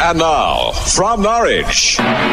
And now, from Norwich,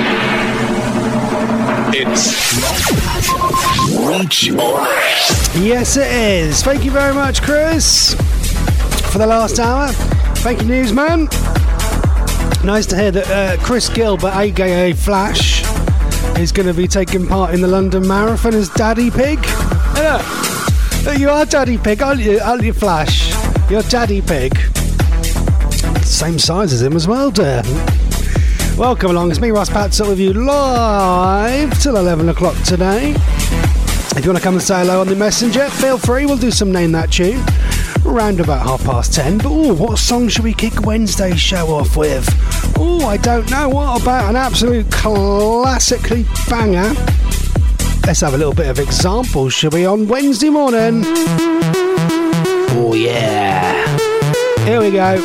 it's Reach On. Yes, it is. Thank you very much, Chris, for the last hour. Thank you, newsman. Nice to hear that Chris Gilbert, aka Flash, is going to be taking part in the London Marathon as Daddy Pig. You are Daddy Pig, aren't you, Flash? You're Daddy Pig. Same size as him as well, dear. Welcome along. It's me, Ross Patsup, with you live till 11 o'clock today. If you want to come and say hello on the messenger, feel free. We'll do some Name That Tune around about 10:30. But what song should we kick Wednesday's show off with? I don't know. What about an absolute classically banger? Let's have a little bit of examples, shall we, on Wednesday morning? Oh yeah. Here we go.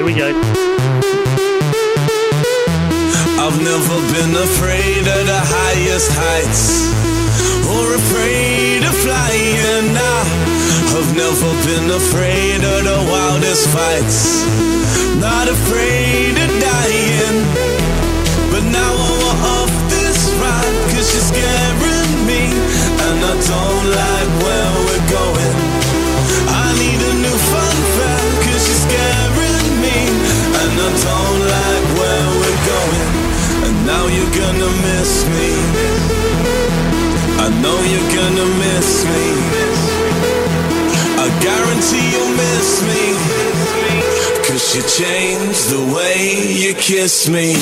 I've never been afraid of the highest heights, or afraid of flying. I've never been afraid of the wildest fights, not afraid of dying. But now I want off this ride, 'cause you're scaring me, and I don't like where we're going. I need a new fun fact, 'cause you're scaring me, and I don't like where we're going. And now you're gonna miss me, I know you're gonna miss me, I guarantee you'll miss me, 'cause you changed the way you kiss me.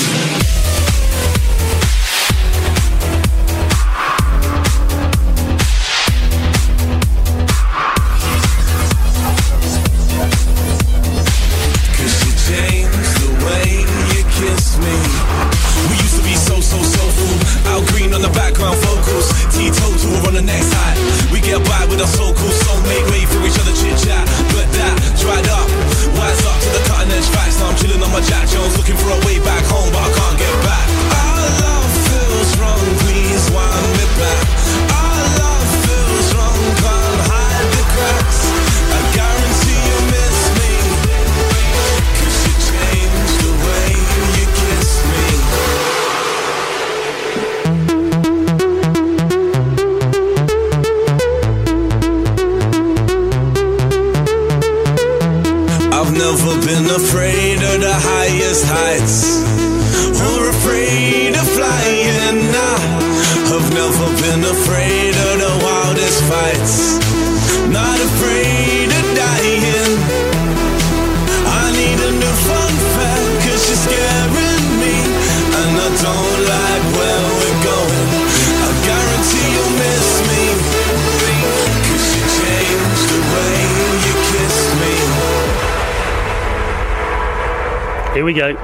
Here we go.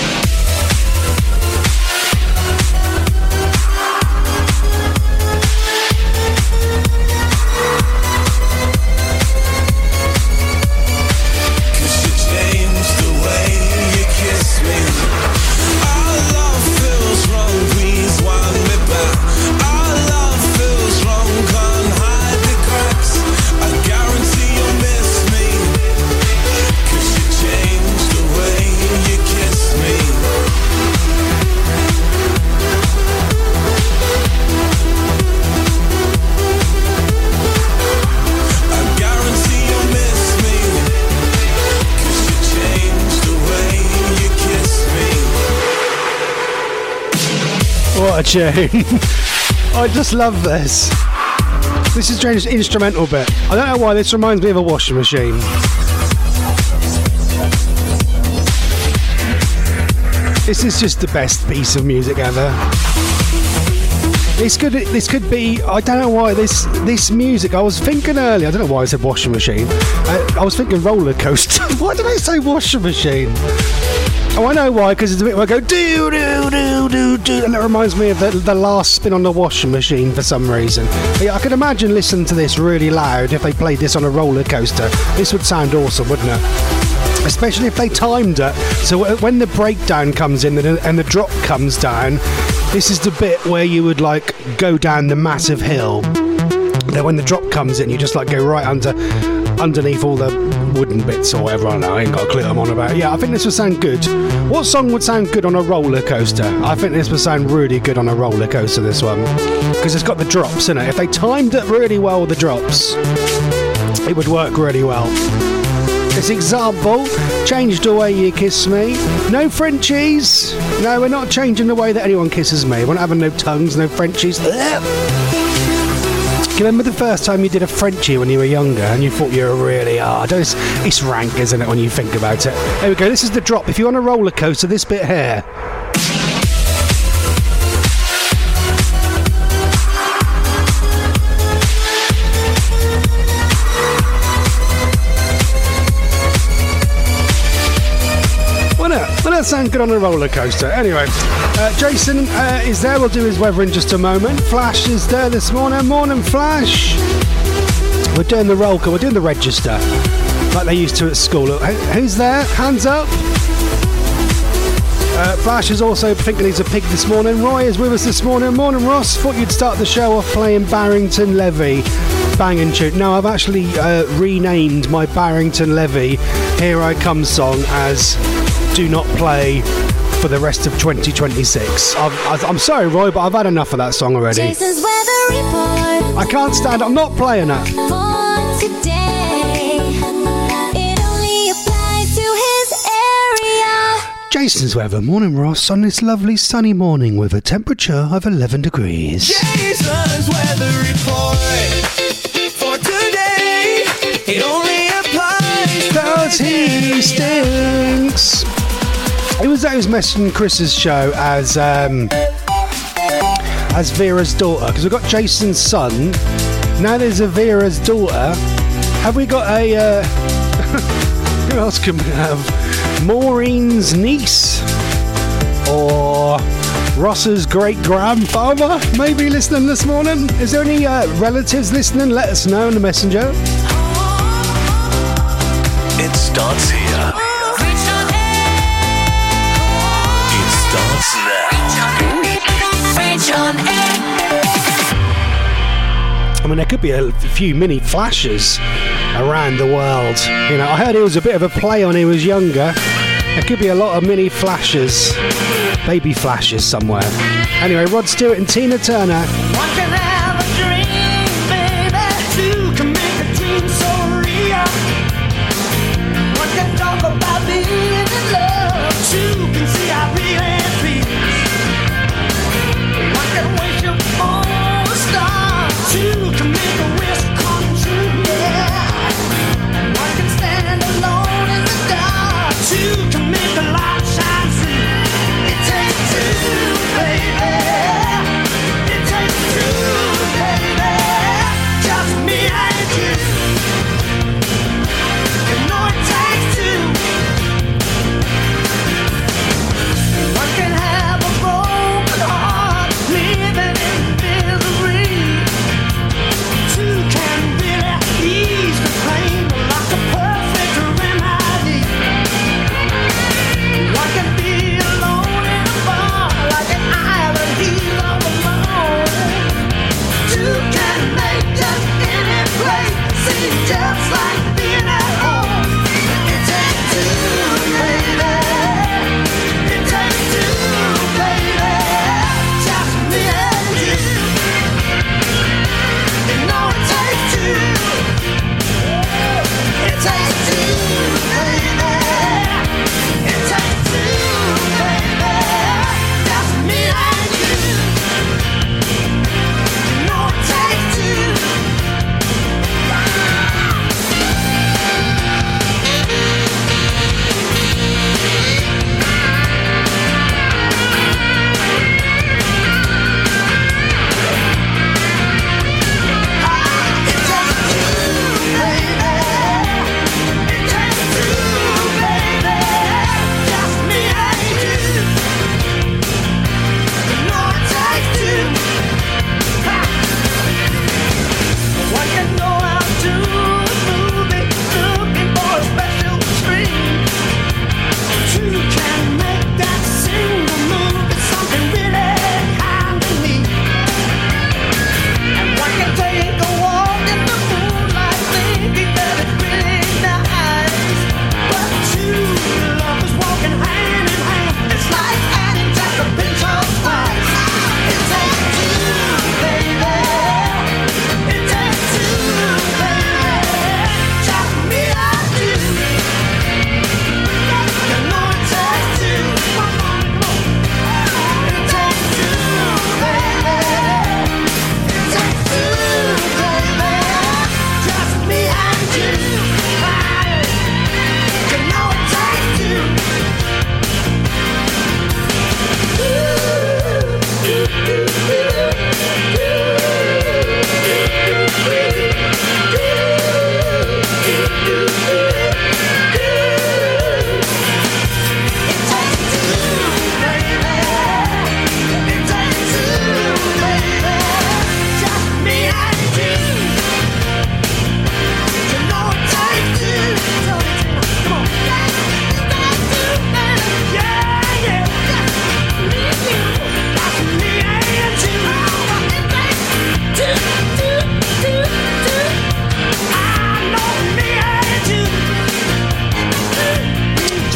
What a tune. I just love this. This is Strange's instrumental bit. I don't know why this reminds me of a washing machine. This is just the best piece of music ever. This could be, I don't know why, this music, I was thinking earlier, I don't know why I said washing machine. I was thinking roller coaster. Why did I say washing machine? Oh, I know why, because it's a bit where I go do do do do do, and it reminds me of the last spin on the washing machine for some reason. But yeah, I could imagine listening to this really loud if they played this on a roller coaster. This would sound awesome, wouldn't it? Especially if they timed it. So when the breakdown comes in and the drop comes down, this is the bit where you would like go down the massive hill. Then when the drop comes in, you just like go right under underneath all the wooden bits or whatever. I don't know, I ain't got a clue what I'm on about. Yeah, I think this would sound good. What song would sound good on a roller coaster? I think this would sound really good on a roller coaster, this one. Because it's got the drops in it. If they timed it really well with the drops, it would work really well. This example, Change the Way You Kiss Me. No Frenchies. No, we're not changing the way that anyone kisses me. We're not having no tongues, no Frenchies. Do you remember the first time you did a Frenchie when you were younger and you thought you were really hard? It's rank, isn't it, when you think about it? There we go, this is the drop. If you're on a roller coaster, this bit here. Well, that sounds good on a roller coaster. Anyway, Jason is there. We'll do his weather in just a moment. Flash is there this morning. Morning, Flash. We're doing the roll call. We're doing the register like they used to at school. Look, who's there? Hands up. Flash is also thinking he's a pig this morning. Roy is with us this morning. Morning, Ross. Thought you'd start the show off playing Barrington Levy. Banging tune. No, I've actually renamed my Barrington Levy Here I Come song as Do Not Play for the rest of 2026. I'm sorry, Roy, but I've had enough of that song already. Jason's weather report. I can't stand it. I'm not playing that. For today, it only applies to his area. Jason's weather. Morning, Ross, on this lovely sunny morning with a temperature of 11 degrees. Jason's weather report for today. It only applies Cause he stinks. It was messaging Chris's show as Vera's daughter, because we've got Jason's son. Now there's a Vera's daughter. Have we got a who else can we have? Maureen's niece or Ross's great grandfather maybe listening this morning? Is there any relatives listening? Let us know in the messenger. It starts here. It starts now. I mean, there could be a few mini flashes around the world. You know, I heard it was a bit of a play on he was younger. There could be a lot of mini flashes, baby flashes somewhere. Anyway, Rod Stewart and Tina Turner. One can have a dream, baby. Two can make a dream so real. One can talk about being in love. Two can see how real it feels. One can wish upon a star. Two can make a wish come true, yeah. One can stand alone in the dark. Two can make the light shine through. It takes two, baby. It takes two.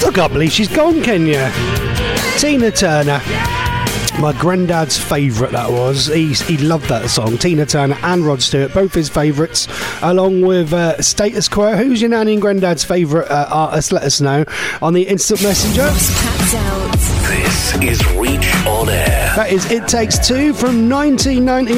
I can't believe she's gone, can you? Tina Turner. My granddad's favourite that was. He loved that song. Tina Turner and Rod Stewart, both his favourites, along with Status Quo. Who's your nanny and granddad's favourite artist? Let us know on the Instant Messenger. This is Reach On Air. That is It Takes Two from 1990.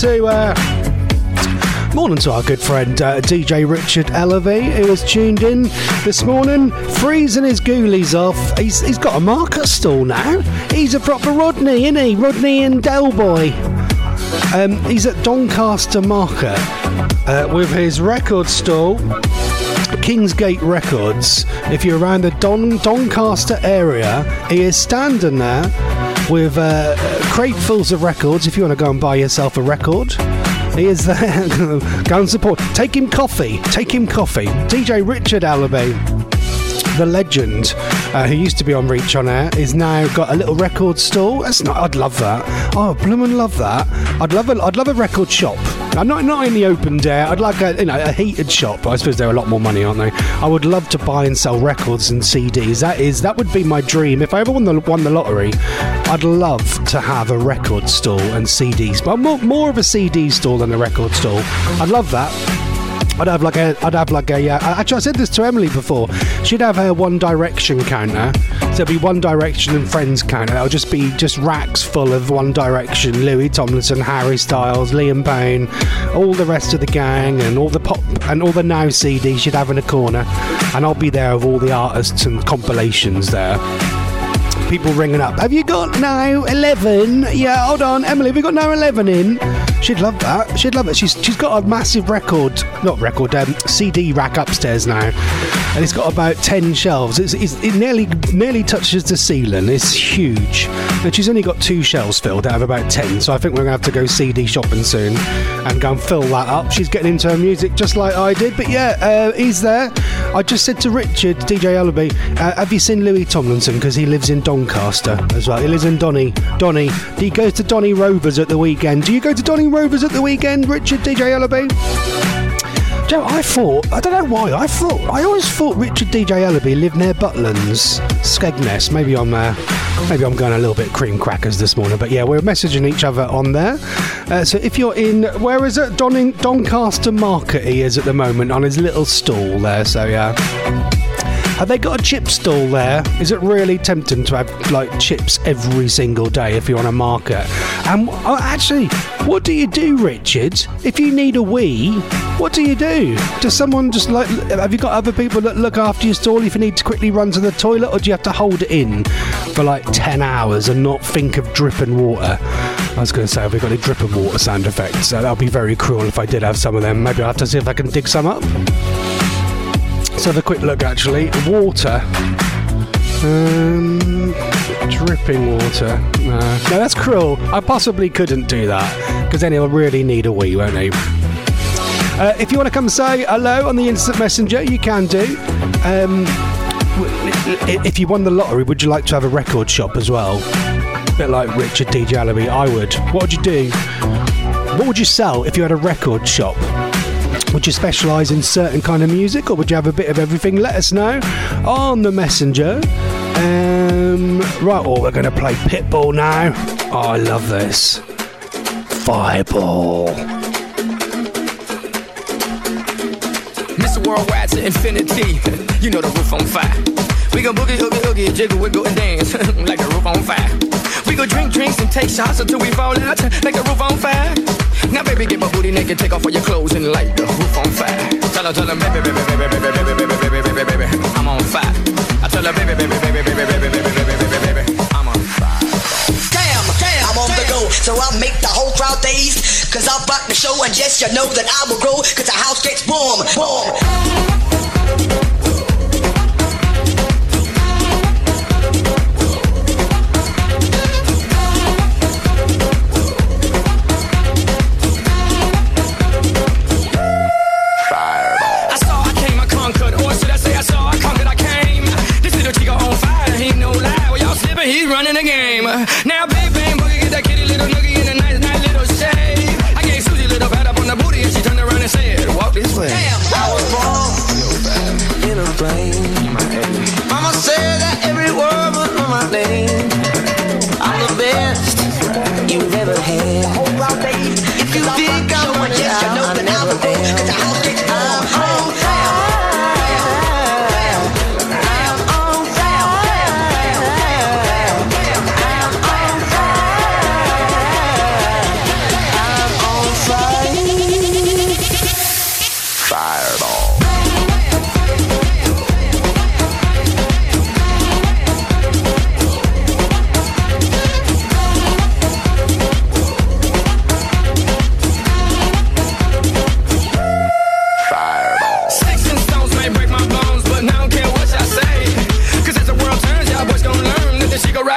Morning to our good friend DJ Richard Ellerby, who was tuned in this morning, freezing his ghoulies off. He's got a market stall now. He's a proper Rodney, isn't he? Rodney and Del Boy. He's at Doncaster Market with his record stall, Kingsgate Records. If you're around the Doncaster area, he is standing there with cratefuls of records. If you want to go and buy yourself a record, he is there. Go and support. Take him coffee. DJ Richard Ellerby, the legend, who used to be on Reach On Air, is now got a little record stall. I'd love that. Oh, bloomin' love that. I'd love a record shop. Not in the open air. I'd like a heated shop. I suppose they're a lot more money, aren't they? I would love to buy and sell records and CDs. That would be my dream. If I ever won the lottery, I'd love to have a record store and CDs. But more of a CD store than a record store. I'd love that. I'd have like a actually I said this to Emily before. She'd have her One Direction counter. So it'd be One Direction and Friends counter. It'll just be racks full of One Direction, Louis Tomlinson, Harry Styles, Liam Payne, all the rest of the gang, and all the pop and all the Now CDs she'd have in a corner. And I'll be there with all the artists and compilations there. People ringing up. Have you got Now 11? Yeah, hold on, Emily. Have you got Now 11 in? She'd love that. She'd love it. She's got a massive CD rack upstairs now, and it's got about 10 shelves. It nearly touches the ceiling. It's huge, and she's only got 2 shelves filled out of about 10. So I think we're gonna have to go CD shopping soon and go and fill that up. She's getting into her music just like I did. But yeah, he's there. I just said to Richard, DJ Ellerby, have you seen Louis Tomlinson? Because he lives in Doncaster as well. He lives in Donny. He goes to Donny Rovers at the weekend. Do you go to Donny Rovers at the weekend, Richard, DJ Ellerby? Joe, I don't know why, I always thought Richard DJ Ellerby lived near Butlands, Skegness. Maybe I'm going a little bit cream crackers this morning, but yeah, we're messaging each other on there. So if you're in, where is it? Doncaster Market he is at the moment on his little stall there, so yeah. Have they got a chip stall there? Is it really tempting to have like chips every single day if you're on a market? And actually, what do you do, Richard? If you need a wee, what do you do? Does someone just have you got other people that look after your stall if you need to quickly run to the toilet, or do you have to hold it in for like 10 hours and not think of dripping water? I was going to say, have we got any dripping water sound effects? That would be very cruel if I did have some of them. Maybe I'll have to see if I can dig some up. Let's have a quick look, actually. Water. Dripping water. No, that's cruel. I possibly couldn't do that, because then he'll really need a wee, won't he? If you want to come say hello on the Instant Messenger, you can do. If you won the lottery, would you like to have a record shop as well? A bit like Richard DJ Ellerby, I would. What would you do? What would you sell if you had a record shop? Would you specialise in certain kind of music, or would you have a bit of everything? Let us know on the Messenger. Right, we're going to play Pitbull now. Oh, I love this. Fireball. Mr. Worldwide to infinity. You know the roof on fire. We gon' boogie, oogie, oogie, jiggle, wiggle, and dance like the roof on fire. We gon' drink drinks and take shots until we fall out like the roof on fire. Now, baby, get my booty naked, take off all your clothes and light the roof on fire. Tell her, baby, I'm on fire. I tell her, baby, I'm on fire. Damn, I'm on the go, so I'll make the whole crowd daze. Cause I'll rock the show, and yes, you know that I will grow. Cause the house gets boom, boom. He's running the game. Now, big bang boogie, get that kitty little noogie in a nice little shade. I gave Susie a little pat up on the booty, and she turned around and said, walk this way. Damn, I was born in a plane. Mama said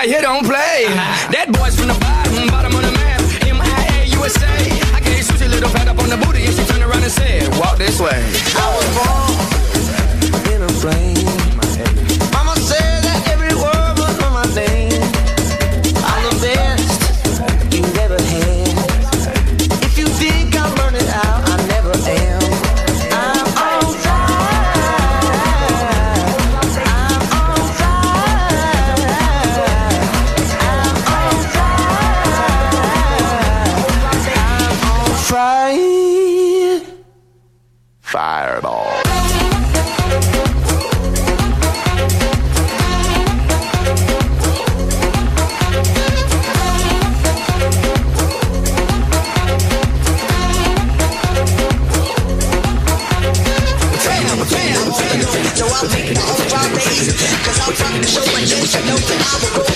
here don't play. That boy's from the bottom of the map. MIA USA. I gave Susie a little pat up on the booty and she turned around and said, walk this way. I was born in a flame. Mama said that every word was on my name. I'm the best you've ever had. If you think I'm burning out, I never am. I'm on fire. I'm on fire. I'm on fire. I'm on fire. Fireball. So I'll make the whole crowd raise, cause I'm from the show and yes, you know that I will go.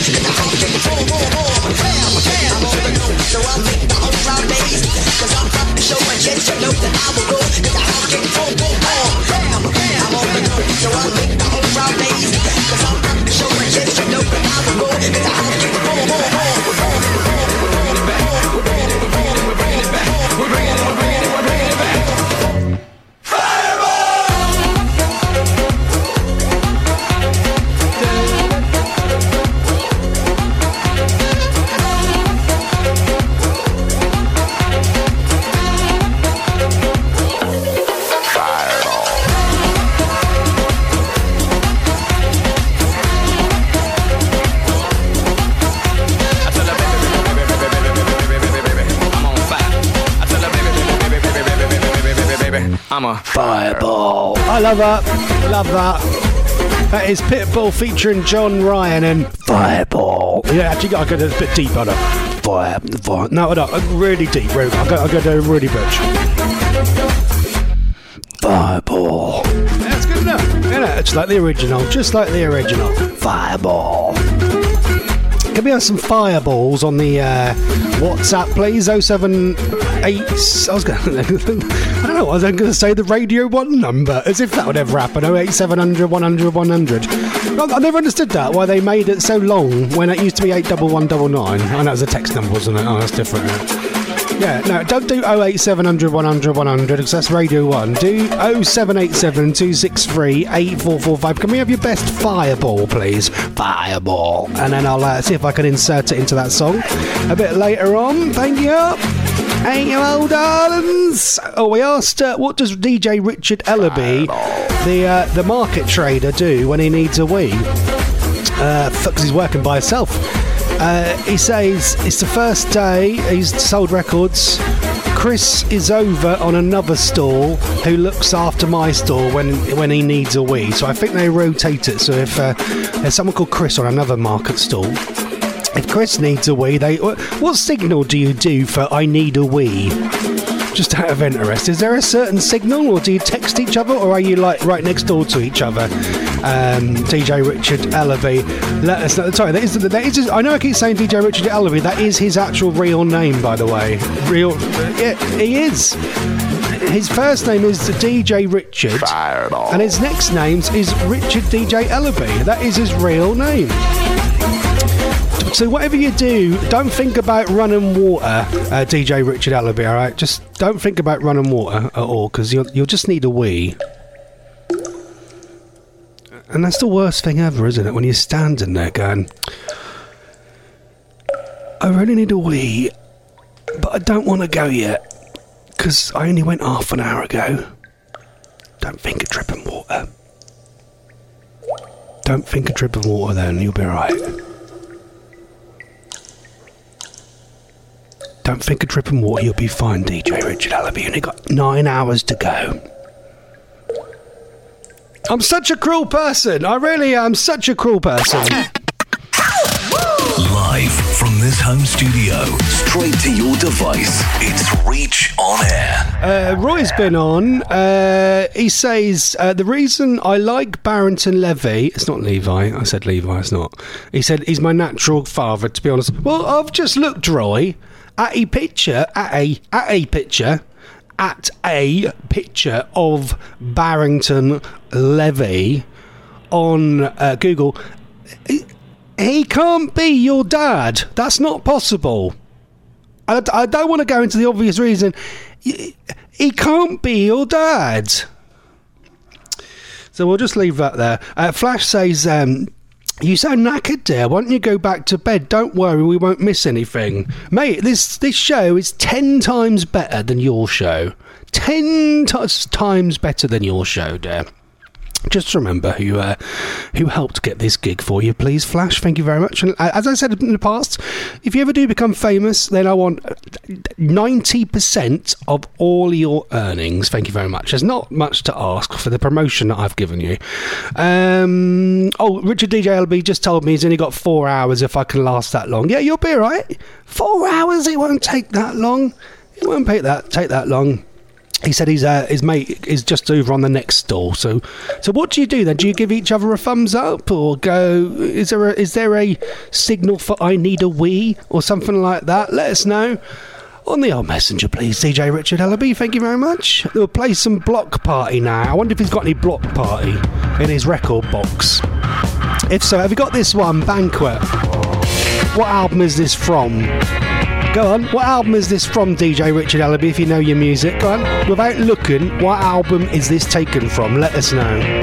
I'm on the go. So I'll make the whole crowd raise, cause I'm from the show and yes, you know that I will go. Cause I house get boom, boom, boom. I'm on the go. So I'll make the whole crowd raise, cause I'm from the show and yes, you know that I will go. Cause I house get boom, boom, boom. We're bringing it back. I'm a fireball. I love that. Love that. That is Pitbull featuring John Ryan and Fireball. Yeah, actually, I got a bit deep on it. Fire. No, I don't. Really deep. Really, I got to really butch. Fireball. That's good enough. Yeah, it's like the original. Just like the original. Fireball. Can we have some fireballs on the WhatsApp, please? 078. I don't know. I was going to say the Radio 1 number, as if that would ever happen. 08700 100 100. I never understood that. Why they made it so long when it used to be 81199. I know it was a text number, wasn't it? Oh, that's different. Yeah, no, don't do 08700 100 100 because that's Radio 1. Do 0787 263 8445. Can we have your best fireball, please? Fireball. And then I'll see if I can insert it into that song a bit later on. Thank you. Ain't you old darlings? Oh, we asked, what does DJ Richard Ellaby, the market trader, do when he needs a wee? Because he's working by himself. He says it's the first day he's sold records. Chris is over on another stall who looks after my stall when he needs a wee. So I think they rotate it. So if there's someone called Chris on another market stall, if Chris needs a wee, what signal do you do for I need a wee? Just out of interest, is there a certain signal, or do you text each other, or are you like right next door to each other? DJ Richard Ellaby, let us know. Sorry, that is I know I keep saying DJ Richard Ellaby. That is his actual real name, by the way. Yeah, he is. His first name is DJ Richard, Fireball. And his next name is Richard DJ Ellaby. That is his real name. So whatever you do, don't think about running water, DJ Richard Ellaby, all right? Just don't think about running water at all, because you'll just need a wee. And that's the worst thing ever, isn't it? When you're standing there going, I really need a wee, but I don't want to go yet, because I only went half an hour ago. Don't think of dripping water. Don't think of dripping water then, you'll be alright. Don't think of dripping water, you'll be fine, DJ Richard Ellaby. You only got 9 hours to go. I'm such a cruel person. I really am such a cruel person. Live from this home studio, straight to your device, it's Reach On Air. Roy's been on. He says, the reason I like Barrington Levy... It's not Levi. I said Levi, it's not. He said, he's my natural father, to be honest. Well, I've just looked, Roy, at a picture of Barrington Levy on Google. He can't be your dad. That's not possible. I don't want to go into the obvious reason. He can't be your dad. So we'll just leave that there. Flash says, you sound knackered, dear. Why don't you go back to bed? Don't worry, we won't miss anything. Mate, this show is 10 times better than your show. 10 times better than your show, dear. Just remember who helped get this gig for you, please, Flash. Thank you very much. And as I said in the past, if you ever do become famous, then I want 90% of all your earnings. Thank you very much. There's not much to ask for the promotion that I've given you. Richard DJLB just told me he's only got 4 hours if I can last that long. Yeah, you'll be all right. 4 hours, it won't take that long. It won't take that long. He said his mate is just over on the next stall. So what do you do then? Do you give each other a thumbs up, or go? Is there a signal for I need a wee or something like that? Let us know on the old messenger, please. DJ Richard Ellaby, thank you very much. We'll play some Block Party now. I wonder if he's got any Block Party in his record box. If so, have you got this one, Banquet? What album is this from? Go on, what album is this from, DJ Richard Ellaby, if you know your music? Go on, without looking, what album is this taken from? Let us know.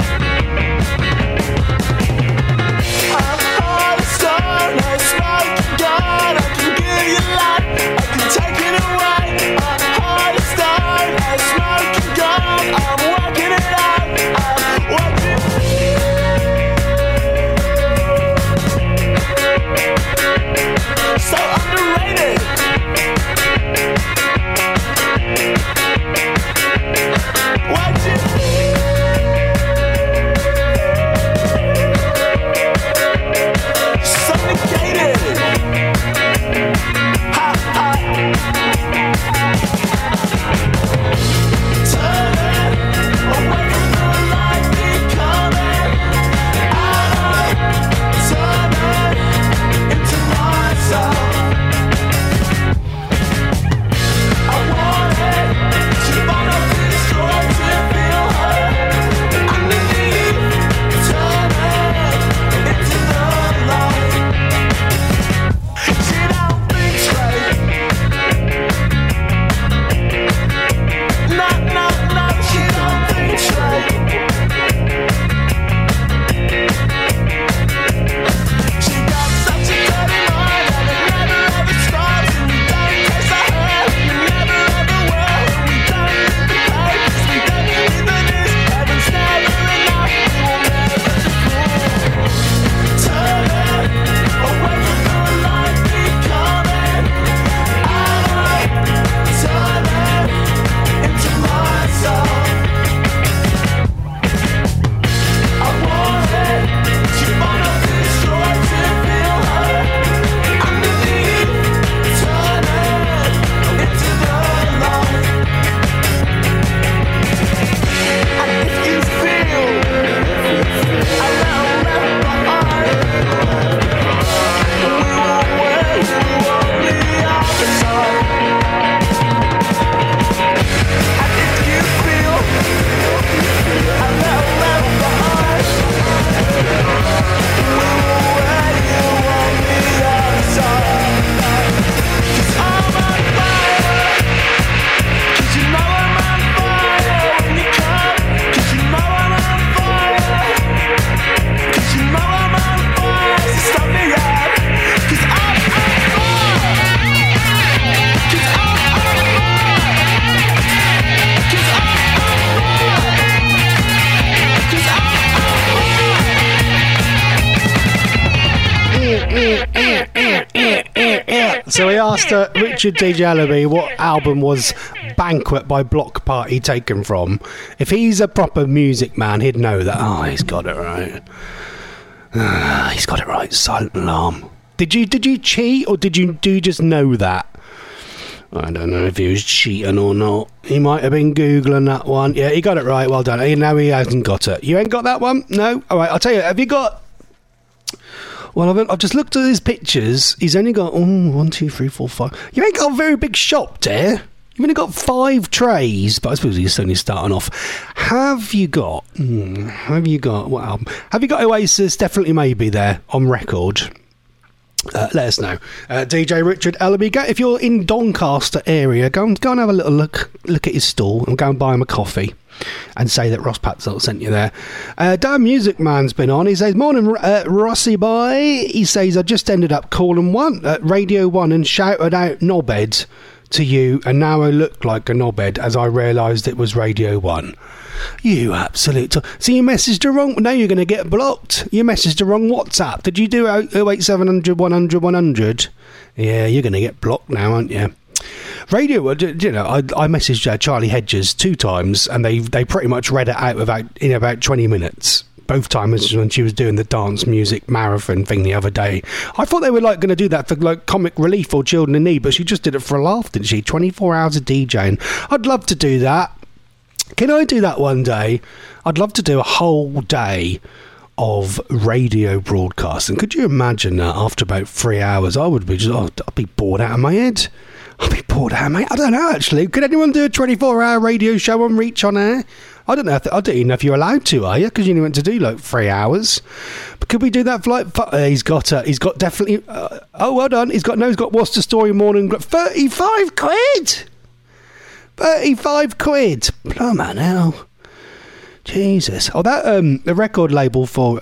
So we asked Richard DJLB what album was Banquet by Block Party taken from. If he's a proper music man, he'd know that. Oh, he's got it right. He's got it right. Silent Alarm. Did you cheat, or do you just know that? I don't know if he was cheating or not. He might have been Googling that one. Yeah, he got it right. Well done. No, he hasn't got it. You ain't got that one? No? All right, I'll tell you. Have you got... Well, I've just looked at his pictures. He's only got 1, 2, 3, 4, 5. You ain't got a very big shop there. You've only got 5 trays, but I suppose he's only starting off. Have you got what album? Have you got Oasis? Definitely Maybe there on record. let us know. DJ Richard Ellaby, if you're in Doncaster area, go and have a little look at his stall and go and buy him a coffee and say that Ross Patzel sent you there. Dan Music Man's been on. He says, morning Rossi boy. He says, I just ended up calling Radio 1 and shouted out knobhead to you, and now I look like a knobhead as I realised it was Radio 1. You absolute... So you messaged the wrong... Now you're going to get blocked. You messaged the wrong WhatsApp. Did you do 08700 100 100? Yeah, you're going to get blocked now, aren't you? Radio, you know, I messaged Charlie Hedges 2 times, and they pretty much read it out in about 20 minutes. Both times when she was doing the dance music marathon thing the other day. I thought they were like going to do that for like comic relief or children in need, but she just did it for a laugh, didn't she? 24 hours of DJing. I'd love to do that. Can I do that one day? I'd love to do a whole day of radio broadcasting. Could you imagine that after about 3 hours? I would be I'd be bored out of my head. I don't know, actually. Could anyone do a 24-hour radio show on Reach on Air? I don't know. I don't even know if you're allowed to, are you? Because you only went to do like 3 hours. But could we do that for like... he's got definitely... well done. He's got What's the Story Morning... 35 quid! 35 quid! Blooming hell. Jesus. Oh, that the record label for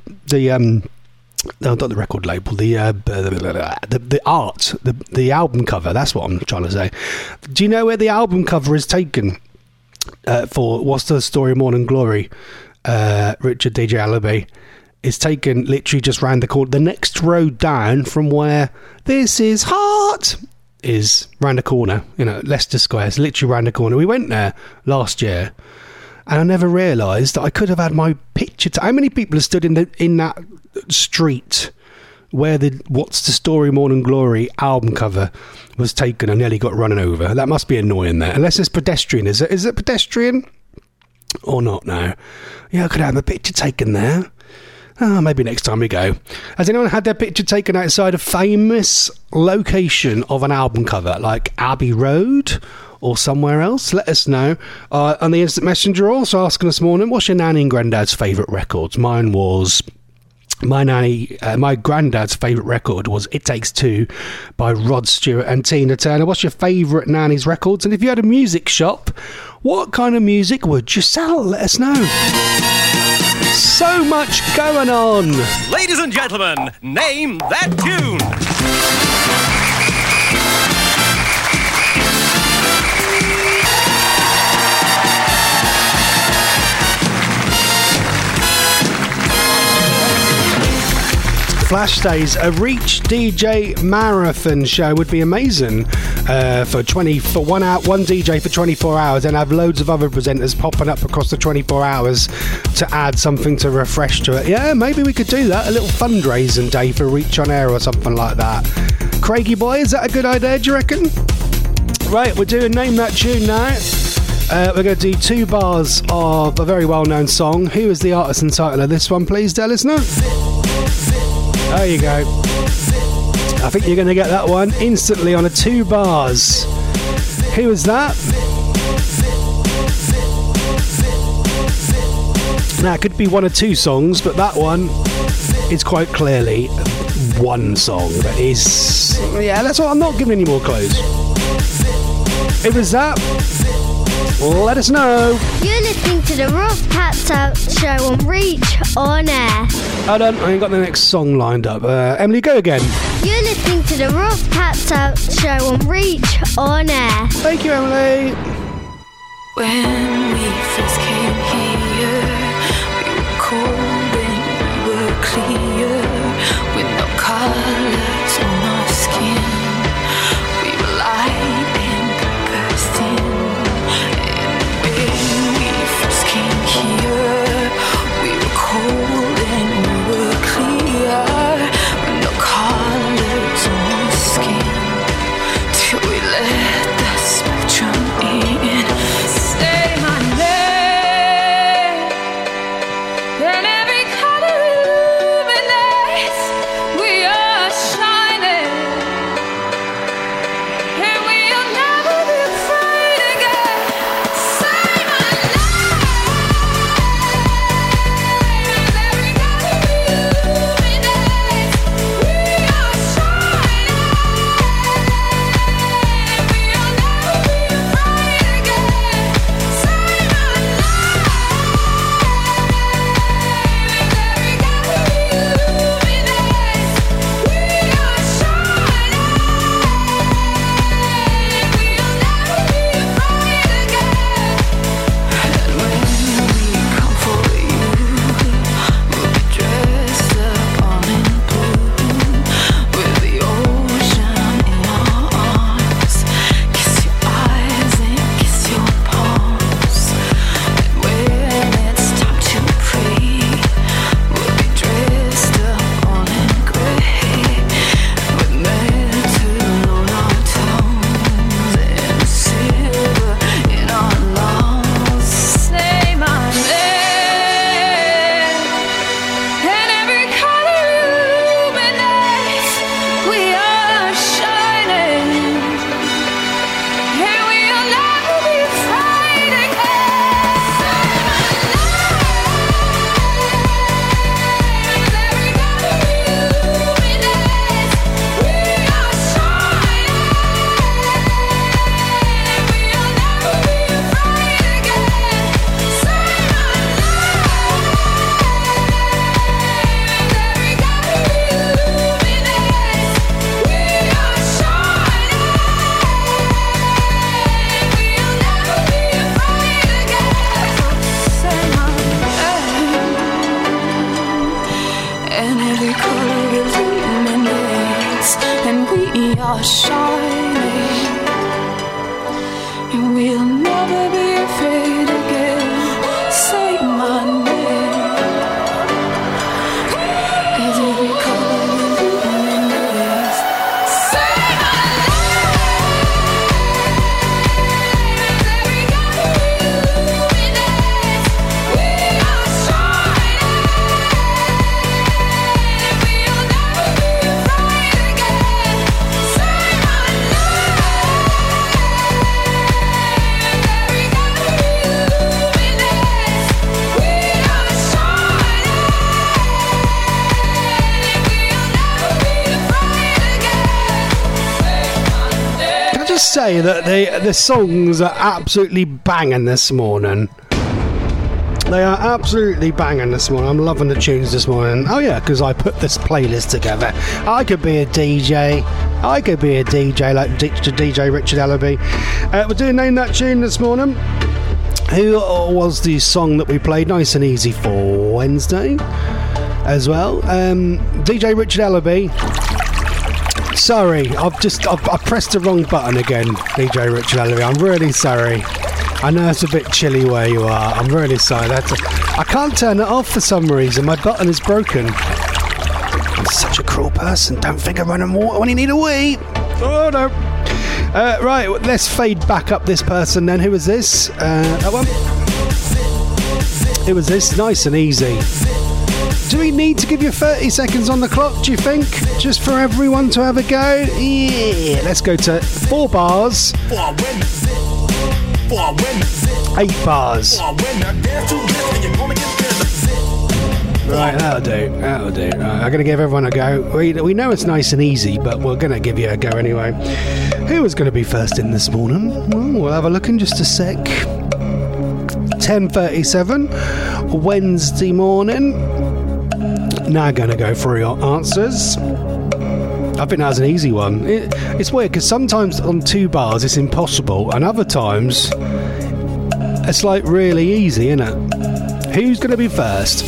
no, not the record label. The art, the album cover. That's what I'm trying to say. Do you know where the album cover is taken for What's the Story Morning Glory? Richard DJ Ellaby is taken literally just round the corner. The next road down from where This Is Heart is round the corner. You know, Leicester Square is literally round the corner. We went there last year, and I never realised that I could have had my picture. How many people have stood in that street where the What's the Story Morning Glory album cover was taken and nearly got run over? That must be annoying there. Unless it's pedestrian. Is it pedestrian or not now? Yeah, I could have a picture taken there. Maybe next time we go. Has anyone had their picture taken outside a famous location of an album cover, like Abbey Road or somewhere else? Let us know. On the Instant Messenger, also asking this morning, what's your nanny and granddad's favourite records? Mine was... My granddad's favourite record was It Takes Two by Rod Stewart and Tina Turner. What's your favourite nanny's records? And if you had a music shop, what kind of music would you sell? Let us know. So much going on. Ladies and gentlemen, name that tune. Flash Days, a Reach DJ marathon show would be amazing for 1 hour, one DJ for 24 hours, and have loads of other presenters popping up across the 24 hours to add something to refresh to it. Yeah, maybe we could do that, a little fundraising day for Reach on Air or something like that. Craigie boy, is that a good idea, do you reckon? Right, we're doing Name That Tune now. We're going to do 2 bars of a very well-known song. Who is the artist and title of this one, please, dear listener? There you go. I think you're going to get that one instantly on a 2 bars. Who was that? Now, it could be 1 or 2 songs, but that one is quite clearly 1 song. That is... Yeah, that's what I'm not giving any more clues. Who was that? Let us know. You're listening to the Ross Patzel Show on Reach on Air. Hold on, I ain't got the next song lined up. Emily, go again. You're listening to the Ross Patzel Show on Reach on Air. Thank you, Emily. When we first came here, we were cold and we were clear, with no colors on our skin. We were light and bursting. And when we first came here, we were cold and we were clear, with no colors on our skin. Till we let the spectrum in. Say my name. are shining, and we'll never be afraid again. Say my name, 'cause every color you is. Say my name, every color you is. We are shining, and we'll never be afraid again. Say my name, every color you is. We are shining, and we'll never be afraid again. Say my name. Can I just say that the songs are absolutely banging this morning? They are absolutely banging this morning. I'm loving the tunes this morning. Oh yeah, because I put this playlist together. I could be a DJ. I could be a DJ like DJ Richard Ellaby. We're doing Name That Tune this morning. Who was the song that we played? Nice and easy for Wednesday as well. DJ Richard Ellaby. Sorry, I pressed the wrong button again, DJ Richard Ellaby. I'm really sorry. I know it's a bit chilly where you are. I'm really sorry. I can't turn it off for some reason. My button is broken. I'm such a cruel person. Don't think of running water when you need a wee. Oh no. Right, let's fade back up this person then. Who was this? That one? Who was this? Nice and easy. Do we need to give you 30 seconds on the clock, do you think? Just for everyone to have a go? Yeah. Let's go to 4 bars. 8 bars. Right, that'll do. Right, I'm going to give everyone a go. We know it's nice and easy, but we're going to give you a go anyway. Who is going to be first in this morning? Well, we'll have a look in just a sec. 10:37, Wednesday morning. Now going to go through your answers. I think that was an easy one. It's weird because sometimes on 2 bars it's impossible, and other times it's like really easy, isn't it? Who's going to be first?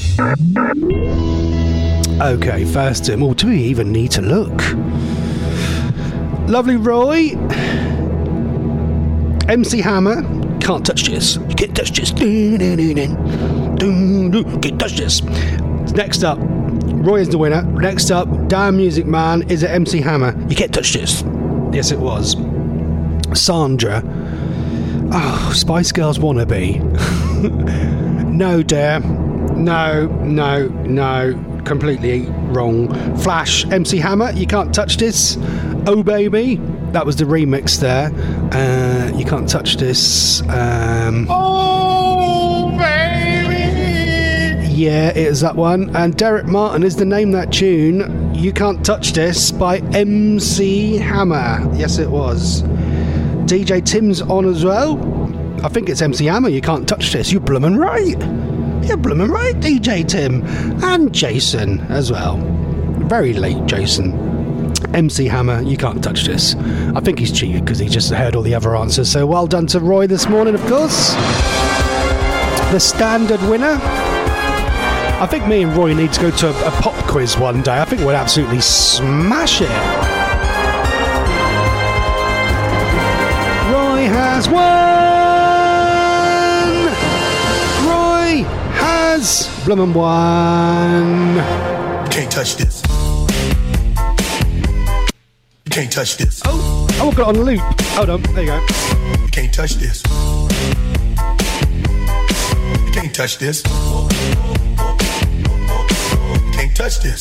Okay, first in. Oh, do we even need to look? Lovely Roy. MC Hammer. Can't touch this. You can't touch this. Can't touch this. Next up, Roy is the winner. Next up, Damn Music Man. Is it MC Hammer? You can't touch this. Yes, it was. Sandra. Oh, Spice Girls wannabe. No, dear. No. Completely wrong. Flash, MC Hammer. You can't touch this. Oh, baby. That was the remix there. You can't touch this. Oh, baby. Yeah, it is that one. And Derek Martin is the Name That Tune. You Can't Touch This by MC Hammer. Yes, it was. DJ Tim's on as well. I think it's MC Hammer. You Can't Touch This. You're bloomin' right. You're bloomin' right, DJ Tim. And Jason as well. Very late, Jason. MC Hammer, You Can't Touch This. I think he's cheated because he just heard all the other answers. So well done to Roy this morning, of course. The standard winner. I think me and Roy need to go to a pop quiz one day. I think we'll absolutely smash it. Roy has won! Roy has bloomin' won! You can't touch this. You can't touch this. Oh, I've got it on loop. Hold on, there you go. You can't touch this. You can't touch this. You can't touch this.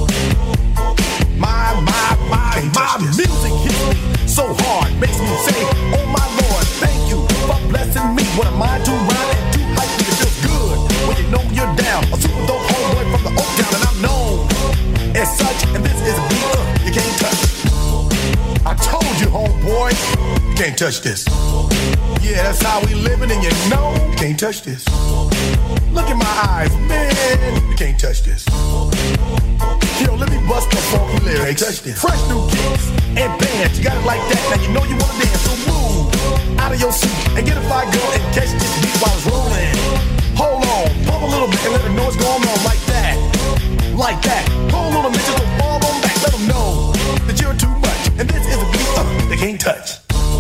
My music hits me so hard, makes me say, oh my Lord, thank you for blessing me. What am I to rhyme and do like me? It feels good when you know you're down. A super dope homeboy from the Oak Town, and I'm known as such. And this is a beat you can't touch. I told you, homeboy, you can't touch this. Yeah, that's how we living, and you know you can't touch this. Look in my eyes, man, you can't touch this. Yo, let me bust the funky lyrics. Fresh new kicks and bands, you got it like that. Now you know you wanna dance, so move out of your seat and get a fire girl and catch this beat while it's rolling. Hold on, pump a little bit and let them know what's going on like that. Like that. Hold on a minute, just don't fall on back. Let them know that you're too much. And touch.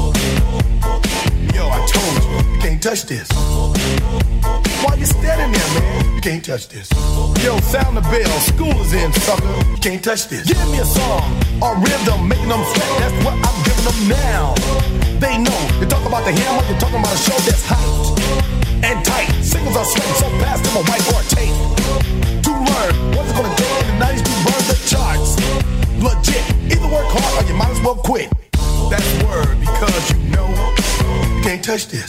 Yo, I told you can't touch this. Why you standing there, man? You can't touch this. Yo, sound the bell. School is in, sucker. You can't touch this. Give me a song or rhythm, making them sweat. That's what I'm giving them now. They know. You talk about the hammer, you're talking about a show that's hyped and tight. Singles are sweating so fast, them a whiteboard tape. To learn what's it gonna take in the 90s to burn the charts. Legit. Either work hard or you might as well quit. That's word because you know you can't touch this.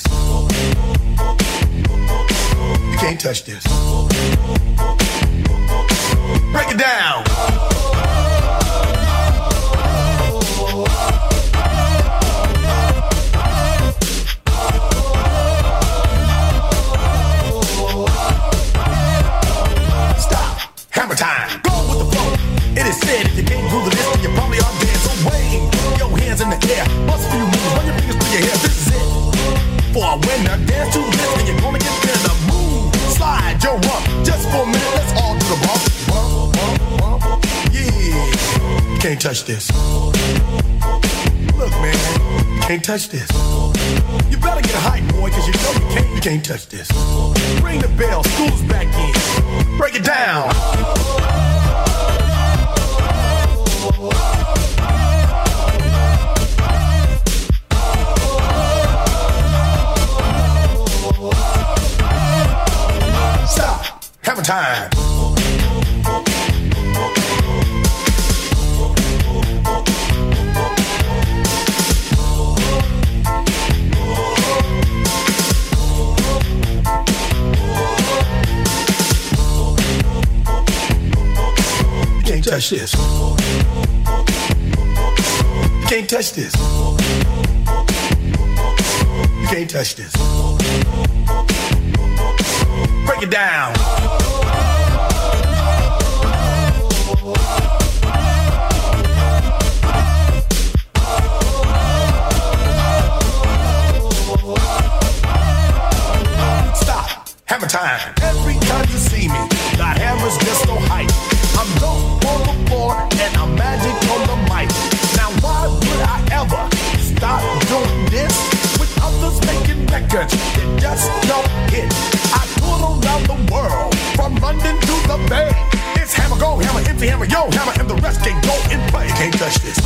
You can't touch this. Break it down. Stop. Hammer time. Go with the flow. It is said if you can't groove the list, then you probably are dead. So wave your hands in the air. Bust a few moves. Run your fingers through your hair. This is it. For a winner, dance to this, and you're gonna get there. The move, slide your rump. Just for a minute, let's all do the bump. Bump, bump, bump. Yeah. You can't touch this. Look, man, you can't touch this. You better get hype, boy, cause you know you can't touch this. Ring the bell, school's back in. Break it down. Stop. Hammer time. You can't touch this. You can't touch this. You can't touch this. Break it down. Stop. Hammer time. Every time you see me, the hammer's just so hype. I'm dope on the floor and I'm magic on the mic. Now why would I ever stop doing this with others making records that just don't hit? I tour around the world from London to the Bay. It's hammer, go hammer, empty hammer, yo hammer, and the rest can go and play. You can't touch this.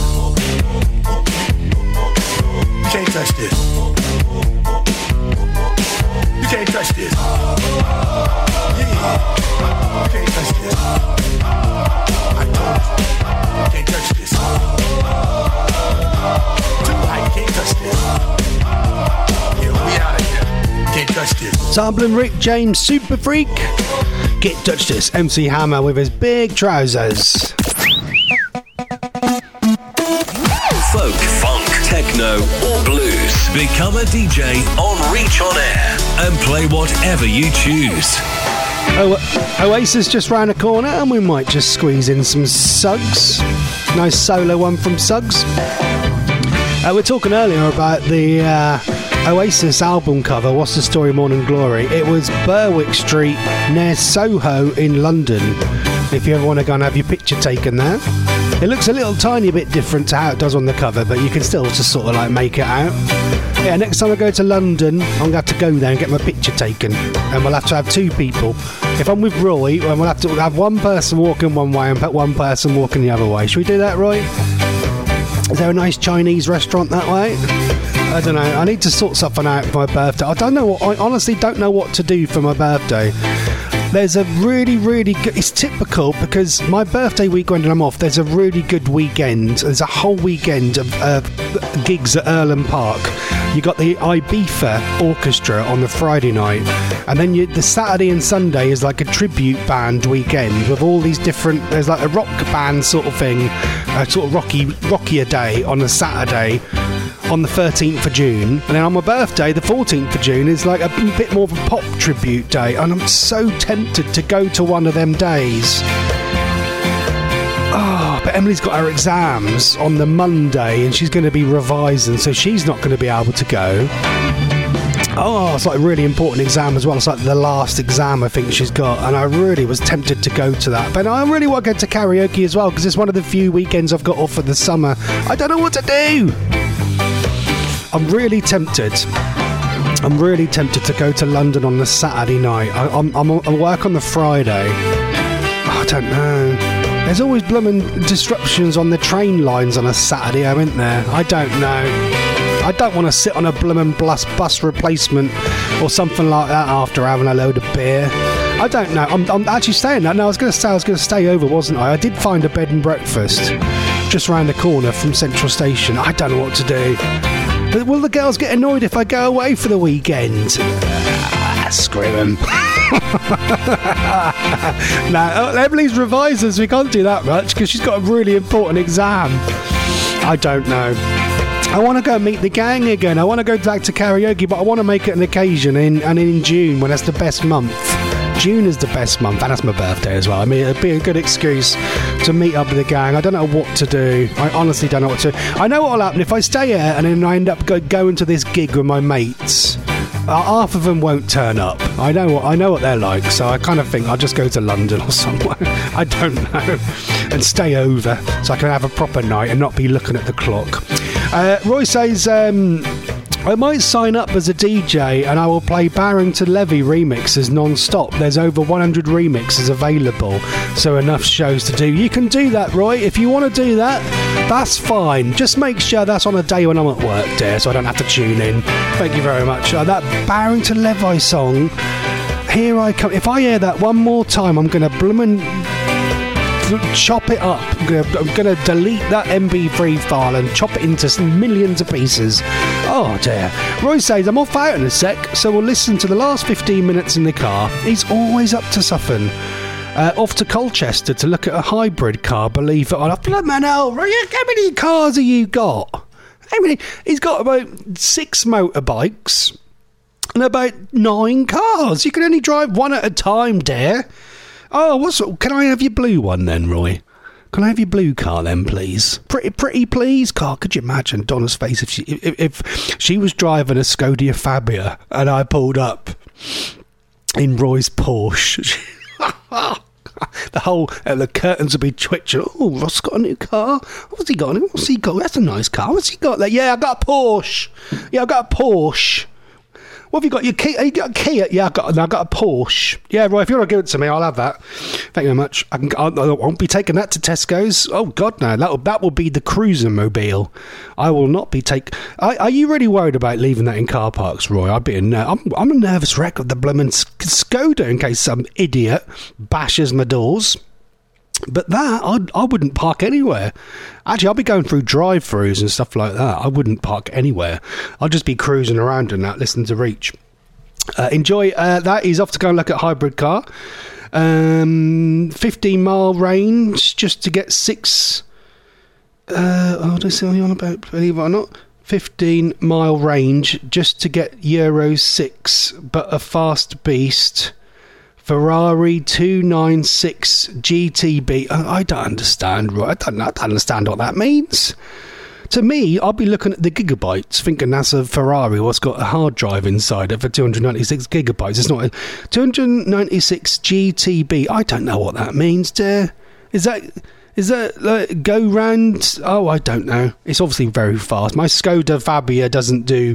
You can't touch this. You can't touch this. Yeah. You can't touch this. I told you. You can't touch this. Too high, you can't touch this. Yeah, we out of here. You can't touch this. Sampling Rick James Super Freak. Get touch this. MC Hammer with his big trousers. Folk, funk, techno, or blues. Become a DJ on Reach On Air and play whatever you choose. Oasis just round the corner, and we might just squeeze in some Suggs. Nice solo one from Suggs. We're talking earlier about the Oasis album cover, What's the Story, Morning Glory. It was Berwick Street near Soho in London, if you ever want to go and have your picture taken there. It looks a little tiny bit different to how it does on the cover, but you can still just sort of like make it out. Yeah, next time I go to London, I'm going to have to go there and get my picture taken, and we'll have to have two people. If I'm with Roy, then we'll have to have one person walking one way and one person walking the other way. Should we do that, Roy? Is there a nice Chinese restaurant that way? I don't know. I need to sort something out for my birthday. I honestly don't know what to do for my birthday. There's a really, really good... It's typical because my birthday weekend when I'm off, there's a really good weekend. There's a whole weekend of gigs at Earlham Park. You got the Ibiza Orchestra on the Friday night, and then the Saturday and Sunday is like a tribute band weekend with all these different... There's like a rock band sort of thing, a sort of rockier day on a Saturday on the 13th of June, and then on my birthday, the 14th of June, is like a bit more of a pop tribute day, and I'm so tempted to go to one of them days. Oh, but Emily's got her exams on the Monday, and she's going to be revising, so she's not going to be able to go. Oh, it's like a really important exam as well. It's like the last exam I think she's got, and I really was tempted to go to that. But I really want to go to karaoke as well, because it's one of the few weekends I've got off for the summer. I don't know what to do. I'm really tempted to go to London on the Saturday night. I work on the Friday. I don't know. There's always blooming disruptions on the train lines on a Saturday, isn't there? I don't know. I don't want to sit on a blooming bus replacement or something like that after having a load of beer. I don't know. I'm actually staying there. No, I was going to stay over, wasn't I? I did find a bed and breakfast just round the corner from Central Station. I don't know what to do. But will the girls get annoyed if I go away for the weekend? Screw them. No, Emily's revisers. We can't do that much because she's got a really important exam. I don't know. I want to go meet the gang again. I want to go back to karaoke, but I want to make it an occasion in June when that's the best month. June is the best month, and that's my birthday as well. I mean, it'd be a good excuse to meet up with the gang. I don't know what to do. I honestly don't know what to do. I know what will happen if I stay here and then I end up going to this gig with my mates. Half of them won't turn up. I know what they're like, so I kind of think I'll just go to London or somewhere. I don't know, and stay over so I can have a proper night and not be looking at the clock. Roy says, I might sign up as a DJ and I will play Barrington Levy remixes non-stop. There's over 100 remixes available, so enough shows to do. You can do that, Roy. If you want to do that, that's fine. Just make sure that's on a day when I'm at work, dear, so I don't have to tune in. Thank you very much. That Barrington Levy song, Here I Come. If I hear that one more time, I'm going to bloomin' chop it up. I'm gonna delete that MP3 file and chop it into millions of pieces. Oh dear. Roy says I'm off out in a sec, so we'll listen to the last 15 minutes in the car. He's always up to something. Off to Colchester to look at a hybrid car, believe it or not. Blooming hell, Roy, how many cars have you got? He's got about 6 motorbikes and about 9 cars. You can only drive one at a time, dear. Oh, can I have your blue one then, Roy? Can I have your blue car then, please? Pretty, please, car. Could you imagine Donna's face if she was driving a Skoda Fabia and I pulled up in Roy's Porsche? The curtains would be twitching. Oh, Ross got a new car. What's he got? That's a nice car. What's he got there? Yeah, I got a Porsche. What have you got? Your Kia? You got a Kia? Yeah, I got a Porsche. Yeah, Roy, if you want to give it to me, I'll have that. Thank you very much. I won't be taking that to Tesco's. Oh, God, no. That will be the cruiser mobile. I will not be taking... Are you really worried about leaving that in car parks, Roy? I'm a nervous wreck of the blooming Skoda in case some idiot bashes my doors. But that, I wouldn't park anywhere. Actually, I'll be going through drive-thrus and stuff like that. I wouldn't park anywhere. I'll just be cruising around and that, listening to Reach. Enjoy that. He's off to go and look at hybrid car. 15-mile range just to get 6... what is he on about? Believe it or not. 15-mile range just to get Euro 6, but a fast beast... Ferrari 296 GTB. I don't understand, right? I don't understand what that means. To me, I'll be looking at the gigabytes, thinking that's a Ferrari what's got a hard drive inside it for 296 gigabytes. It's not a 296 GTB. I don't know what that means, dear. Is that like go round? Oh, I don't know. It's obviously very fast. My Skoda Fabia doesn't do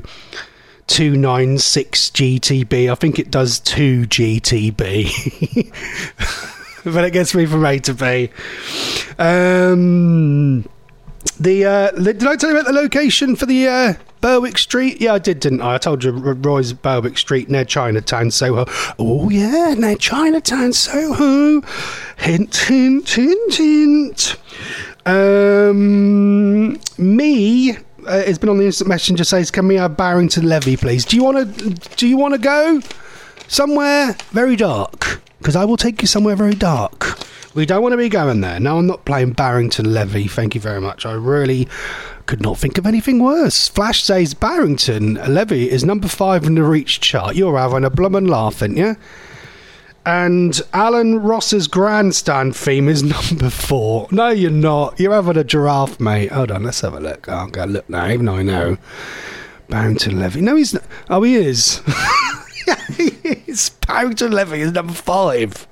296 GTB. I think it does 2 GTB. But it gets me from A to B. Did I tell you about the location for the Berwick Street? Yeah, I did, didn't I? I told you Roy's Berwick Street near Chinatown, Soho. Oh yeah, near Chinatown, Soho. Hint, hint, hint, hint. Me... it's been on the instant messenger, says, can we have Barrington Levy, please? Do you want to go somewhere very dark? Because I will take you somewhere very dark. We don't want to be going there. No, I'm not playing Barrington Levy. Thank you very much. I really could not think of anything worse. Flash says Barrington Levy is number 5 in the Reach chart. You're having a bloomin' laugh, ain't you? And Alan Ross's grandstand theme is number 4. No, you're not. You're having a giraffe, mate. Hold on, let's have a look. I'll go look now, even though I know. Barrington Levy. No, he's not. Oh, he is. Yeah, he is. Barrington Levy is number 5.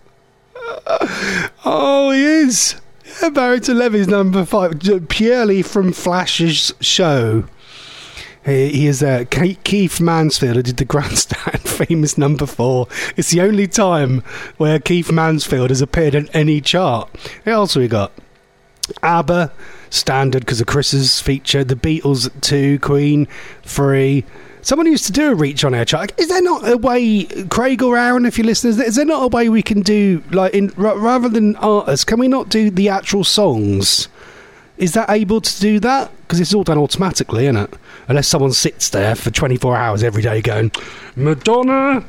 Oh, he is. Yeah, Barrington Levy is number 5. Purely from Flash's show. He is Keith Mansfield, who did the Grandstand famous number 4. It's the only time where Keith Mansfield has appeared in any chart. Who else have we got? ABBA, standard because of Chris's feature. The Beatles at 2, Queen 3. Someone used to do a Reach on Air chart. Is there not a way, Craig or Aaron, if you're listeners, is there not a way we can do, like, rather than artists, can we not do the actual songs? Is that able to do that? Because it's all done automatically, isn't it? Unless someone sits there for 24 hours every day going, Madonna,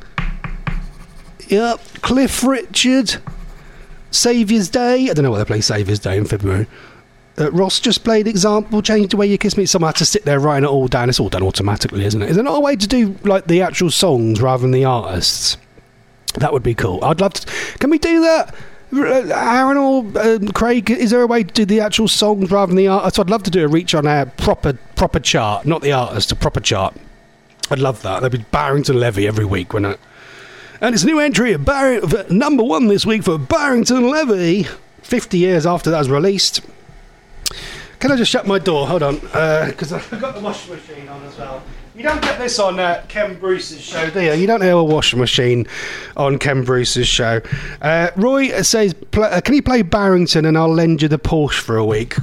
yep, Cliff Richard, Saviour's Day. I don't know why they play Saviour's Day in February. Ross just played Example, Change the Way You Kiss Me. Someone had to sit there writing it all down. It's all done automatically, isn't it? Is there not a way to do, like, the actual songs rather than the artists? That would be cool. I'd love to. Can we do that? Aaron or Craig, is there a way to do the actual songs rather than the artist? I'd love to do a Reach on Air proper chart, not the artist, a proper chart. I'd love that. There'd be Barrington Levy every week, wouldn't it? And it's a new entry at number 1 this week for Barrington Levy, 50 years after that was released. Can I just shut my door? Hold on, because I've got the washing machine on as well. You don't get this on Ken Bruce's show, do you? You don't hear a washing machine on Ken Bruce's show. Roy says, can you play Barrington and I'll lend you the Porsche for a week?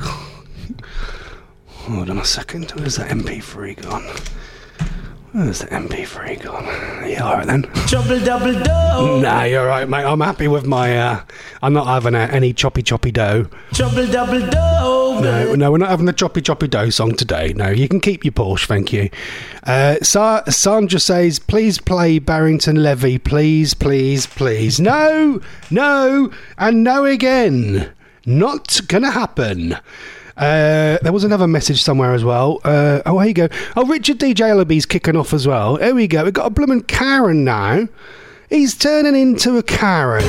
Hold on a second. Where's that MP3 gone? Where's the MP3 gone? Yeah, all right then. Trouble double dough. Nah, you're right, mate. I'm happy with my... I'm not having any choppy dough. Trouble double dough. No, we're not having the choppy dough song today. No, you can keep your Porsche, thank you. Sandra says, please play Barrington Levy, please. No, and no again. Not gonna happen. There was another message somewhere as well. Here you go. Oh, Richard DJ Ellaby's kicking off as well. Here we go. We've got a bloomin' Karen now. He's turning into a Karen.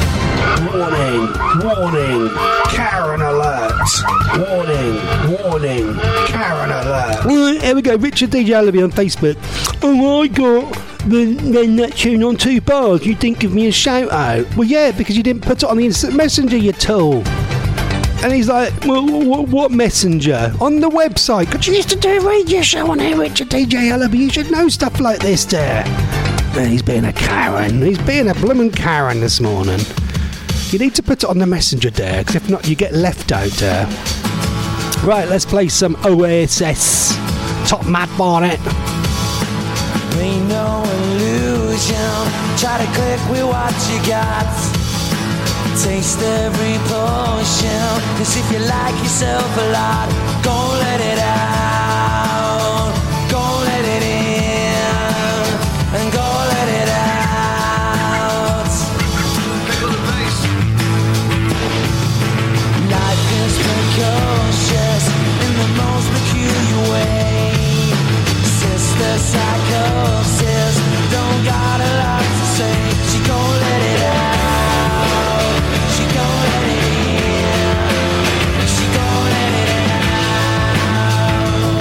Warning. Karen alert. Warning. Karen alert. Right, here we go. Richard DJ Ellaby on Facebook. Oh, I got that tune on 2 bars. You didn't give me a shout out. Well, yeah, because you didn't put it on the instant messenger, you tool. And he's like, well, what messenger? On the website. Because you used to do a radio show on here, Richard DJ Ellaby. You should know stuff like this there. And he's being a Karen. He's being a bloomin' Karen this morning. You need to put it on the messenger there, because if not, you get left out there. Right, let's play some Oasis. Top Matt Barnett. Ain't no illusion. Try to click with what you got. Taste every potion. Cause if you like yourself a lot, go let it out. Go let it in. And go let it out. Pick up the bass. Life is precocious in the most peculiar way. Sister psychosis don't got a lot to say. She gon' let it out. She gon' let it out.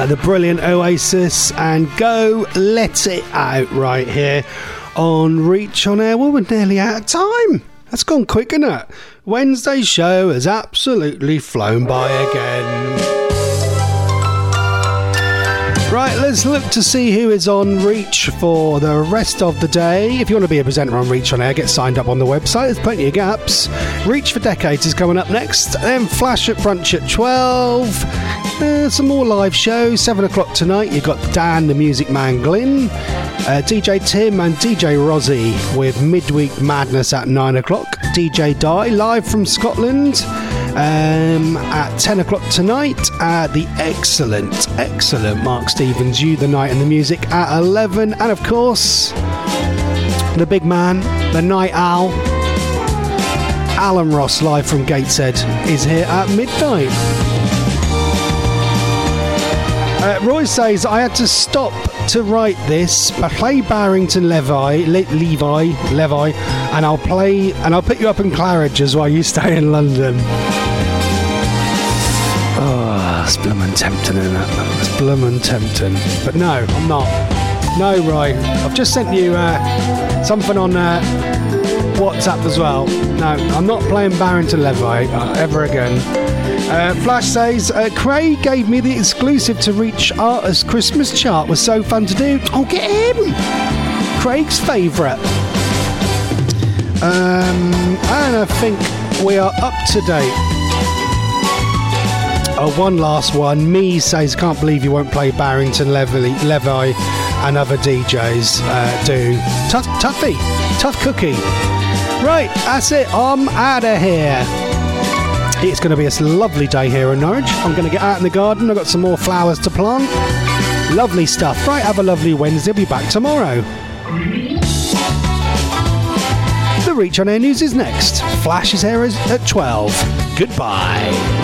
the brilliant Oasis and Go Let It Out right here on Reach On Air. Well, we're nearly out of time. That's gone quick, isn't it? Wednesday's show has absolutely flown by again. Right, let's look to see who is on Reach for the rest of the day. If you want to be a presenter on Reach On Air, get signed up on the website. There's plenty of gaps. Reach for Decades is coming up next. Then Flash at Brunch at 12. Some more live shows. 7 o'clock tonight, you've got Dan, the Music Man Glyn. DJ Tim and DJ Rozzy with Midweek Madness at 9 o'clock. DJ Di live from Scotland. At 10 o'clock tonight, the excellent Mark Stevens, You, the Night and the Music at 11, and of course the big man, the night owl, Alan Ross live from Gateshead is here at midnight. Roy says I had to stop to write this, but play Barrington Levi, and I'll put you up in Claridge's while you stay in London. Oh, it's bloomin' tempting, isn't it? It's bloomin' tempting. But no, I'm not. No, Roy. I've just sent you something on WhatsApp as well. No, I'm not playing Barrington Levi ever again. Flash says, Craig gave me the exclusive to Reach Artist Christmas chart. Was so fun to do. Oh, get him! Craig's favourite. And I think we are up to date. Oh, one last one. Me says, can't believe you won't play Barrington Levi and other DJs do. Tough cookie. Right, that's it. I'm out of here. It's going to be a lovely day here in Norwich. I'm going to get out in the garden. I've got some more flowers to plant. Lovely stuff. Right, have a lovely Wednesday. I'll be back tomorrow. The Reach On Air news is next. Flash is here at 12. Goodbye.